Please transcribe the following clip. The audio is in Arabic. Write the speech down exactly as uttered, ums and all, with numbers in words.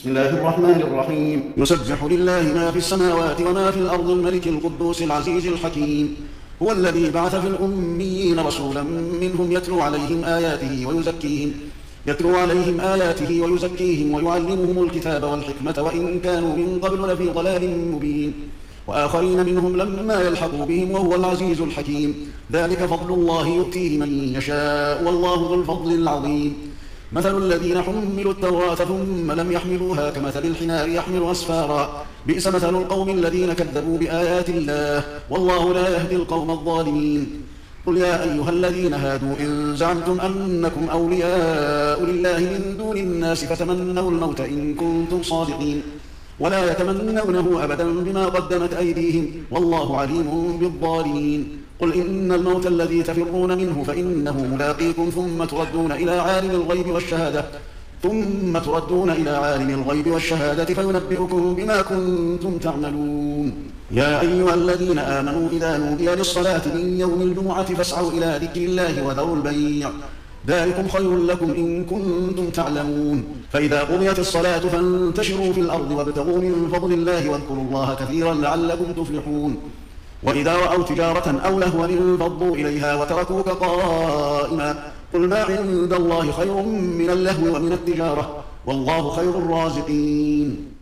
بسم الله الرحمن الرحيم. يسبح لله ما في السماوات وما في الأرض الملك القدوس العزيز الحكيم. هو الذي بعث في الأميين رسولا منهم يتلو عليهم آياته ويزكيهم يتلو عليهم آياته ويزكيهم ويعلمهم الكتاب والحكمة وإن كانوا من قبل لفي ضلال مبين. وآخرين منهم لما يلحقوا بهم وهو العزيز الحكيم. ذلك فضل الله يؤتيه من يشاء والله ذو الفضل العظيم. مثل الذين حملوا التوراة ثم لم يحملوها كمثل الحمار يحمل أسفارا بئس مثل القوم الذين كذبوا بآيات الله والله لا يهدي القوم الظالمين. قل يا أيها الذين هادوا إن زعمتم أنكم أولياء لله من دون الناس فتمنوا الموت إن كنتم صادقين ولا يتمنونه أبدا بما قدمت أيديهم والله عليم بالظالمين. قل إن الموت الذي تفرون منه فإنه ملاقيكم ثم تردون إلى عالم الغيب والشهادة ثم تردون إلى عالم الغيب والشهادة فينبئكم بما كنتم تعملون. يا أيها الذين آمنوا إذا نودي للصلاة من يوم الجمعة فاسعوا إلى ذكر الله وذروا البيع ذلكم خير لكم إن كنتم تعلمون. فإذا قضيت الصلاة فانتشروا في الأرض وابتغوا من فضل الله واذكروا الله كثيرا لعلكم تفلحون. وإذا رأوا تجارة أو لهوا انفضوا إليها وتركوك قائما قل ما عند الله خير من اللهو ومن التجارة والله خير الرازقين.